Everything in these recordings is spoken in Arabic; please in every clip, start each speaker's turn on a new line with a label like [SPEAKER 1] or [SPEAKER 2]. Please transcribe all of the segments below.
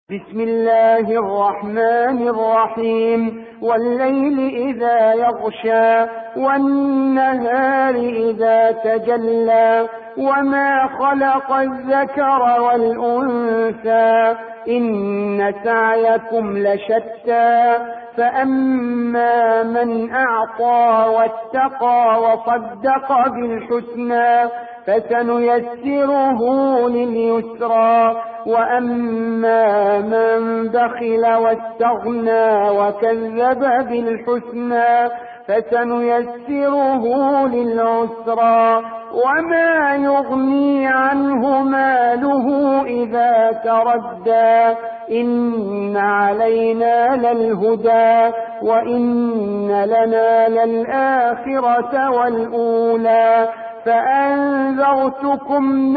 [SPEAKER 1] بسم الله الرحمن الرحيم. والليل إذا يغشى والنهار إذا تجلى وما خلق الذكر والأنثى إن سعيكم لشتى فأما من أعطى واتقى وصدق بالحسنى فسنيسره لليسرى وأما من بخل واستغنى وكذب بالحسنى فسنيسره للعسرى وما يغني عنه ماله إذا تردى إن علينا للهدى وإن لنا للآخرة والأولى فأنذرتكم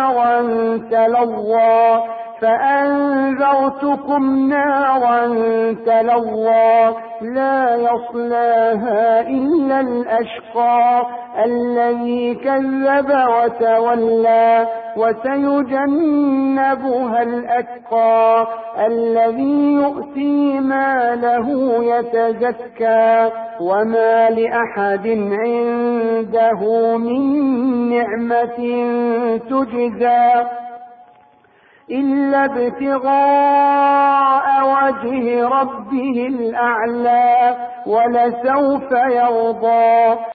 [SPEAKER 1] نارا تلظى لا يصلاها إلا الأشقى الذي كذب وتولى وسيجنبها الأتقى الذي يؤتي ماله يتزكى وما لأحد عنده من نعمة تجزى إلا ابتغاء وجه ربه الأعلى ولسوف يرضى